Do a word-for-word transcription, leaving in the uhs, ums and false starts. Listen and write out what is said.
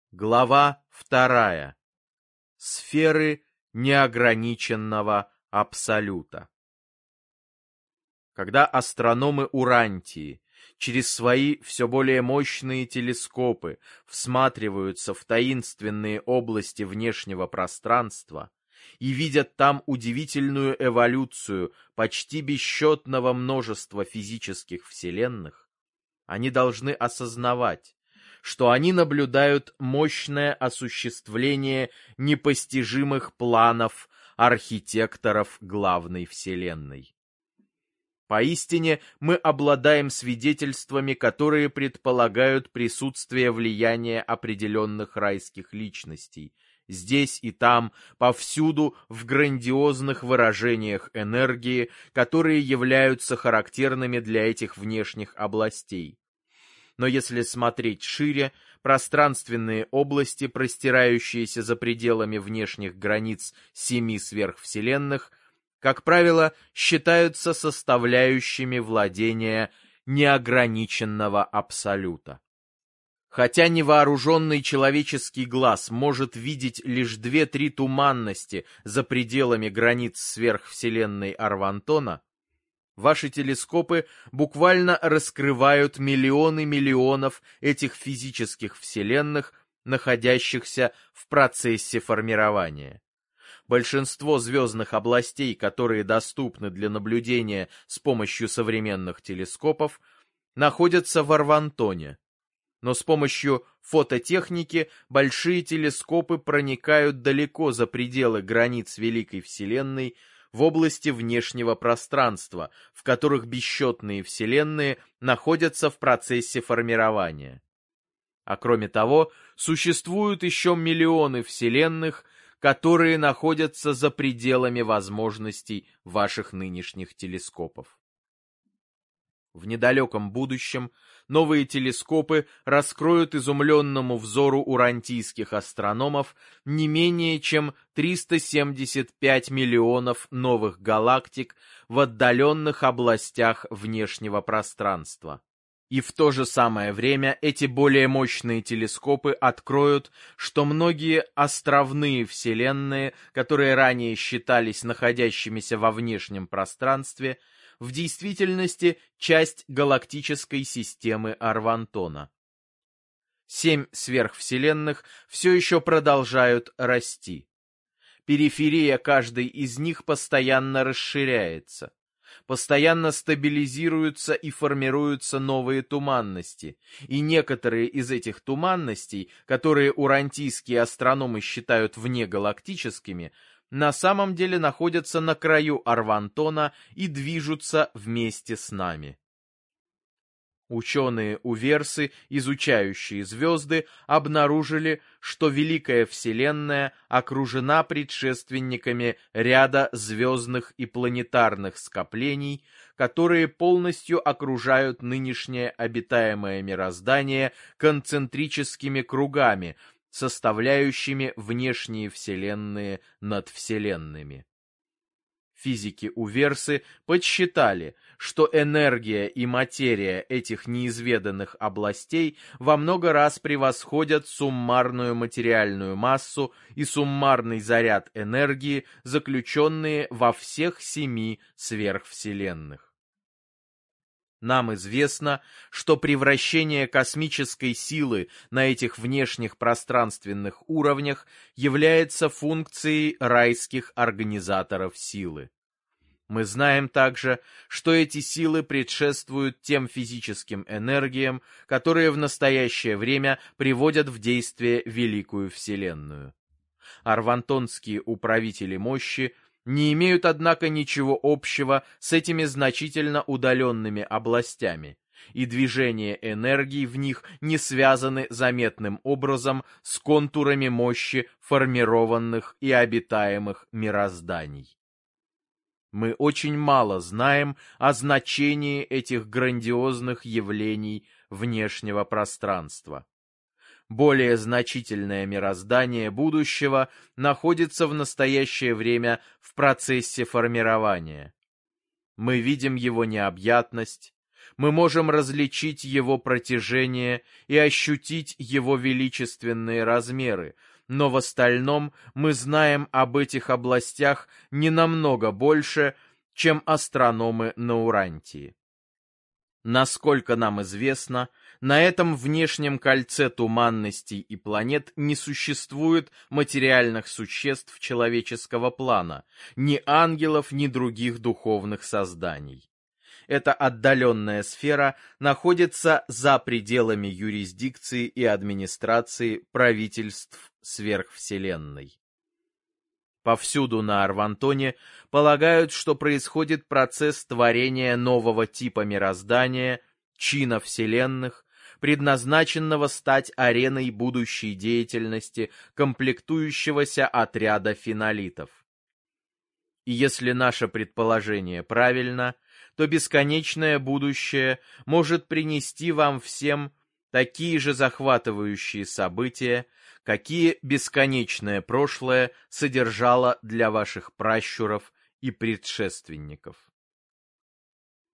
Глава вторая. Сферы неограниченного абсолюта. Когда астрономы Урантии через свои все более мощные телескопы всматриваются в таинственные области внешнего пространства и видят там удивительную эволюцию почти бесчетного множества физических вселенных, они должны осознавать, что они наблюдают мощное осуществление непостижимых планов архитекторов главной Вселенной. Поистине мы обладаем свидетельствами, которые предполагают присутствие влияния определенных райских личностей, здесь и там, повсюду в грандиозных выражениях энергии, которые являются характерными для этих внешних областей. Но если смотреть шире, пространственные области, простирающиеся за пределами внешних границ семи сверхвселенных, как правило, считаются составляющими владения неограниченного абсолюта. Хотя невооруженный человеческий глаз может видеть лишь две-три туманности за пределами границ сверхвселенной Арвантона, ваши телескопы буквально раскрывают миллионы миллионов этих физических вселенных, находящихся в процессе формирования. Большинство звездных областей, которые доступны для наблюдения с помощью современных телескопов, находятся в Арвантоне. Но с помощью фототехники большие телескопы проникают далеко за пределы границ Великой Вселенной, в области внешнего пространства, в которых бесчетные вселенные находятся в процессе формирования. А кроме того, существуют еще миллионы вселенных, которые находятся за пределами возможностей ваших нынешних телескопов. В недалеком будущем новые телескопы раскроют изумленному взору урантийских астрономов не менее чем триста семьдесят пять миллионов новых галактик в отдаленных областях внешнего пространства. И в то же самое время эти более мощные телескопы откроют, что многие островные вселенные, которые ранее считались находящимися во внешнем пространстве, в действительности часть галактической системы Арвантона. Семь сверхвселенных все еще продолжают расти. Периферия каждой из них постоянно расширяется. Постоянно стабилизируются и формируются новые туманности, и некоторые из этих туманностей, которые урантийские астрономы считают внегалактическими, на самом деле находятся на краю Арвантона и движутся вместе с нами. Ученые-уверсы, изучающие звезды, обнаружили, что Великая Вселенная окружена предшественниками ряда звездных и планетарных скоплений, которые полностью окружают нынешнее обитаемое мироздание концентрическими кругами, составляющими внешние вселенные над вселенными. Физики-уверсы подсчитали, что энергия и материя этих неизведанных областей во много раз превосходят суммарную материальную массу и суммарный заряд энергии, заключенные во всех семи сверхвселенных. Нам известно, что превращение космической силы на этих внешних пространственных уровнях является функцией райских организаторов силы. Мы знаем также, что эти силы предшествуют тем физическим энергиям, которые в настоящее время приводят в действие Великую Вселенную. Арвантонские управители мощи не имеют, однако, ничего общего с этими значительно удаленными областями, и движения энергии в них не связаны заметным образом с контурами мощи формированных и обитаемых мирозданий. Мы очень мало знаем о значении этих грандиозных явлений внешнего пространства. Более значительное мироздание будущего находится в настоящее время в процессе формирования. Мы видим его необъятность, Мы можем различить его протяжение и ощутить его величественные размеры, но в остальном мы знаем об этих областях не намного больше, чем астрономы на Урантии. Насколько нам известно, на этом внешнем кольце туманностей и планет не существует материальных существ человеческого плана, ни ангелов, ни других духовных созданий. Эта отдаленная сфера находится за пределами юрисдикции и администрации правительств сверхвселенной. Повсюду на Арвантоне полагают, что происходит процесс творения нового типа мироздания, чина вселенных, предназначенного стать ареной будущей деятельности комплектующегося отряда фенолитов. И если наше предположение правильно, то бесконечное будущее может принести вам всем такие же захватывающие события, какие бесконечное прошлое содержало для ваших пращуров и предшественников.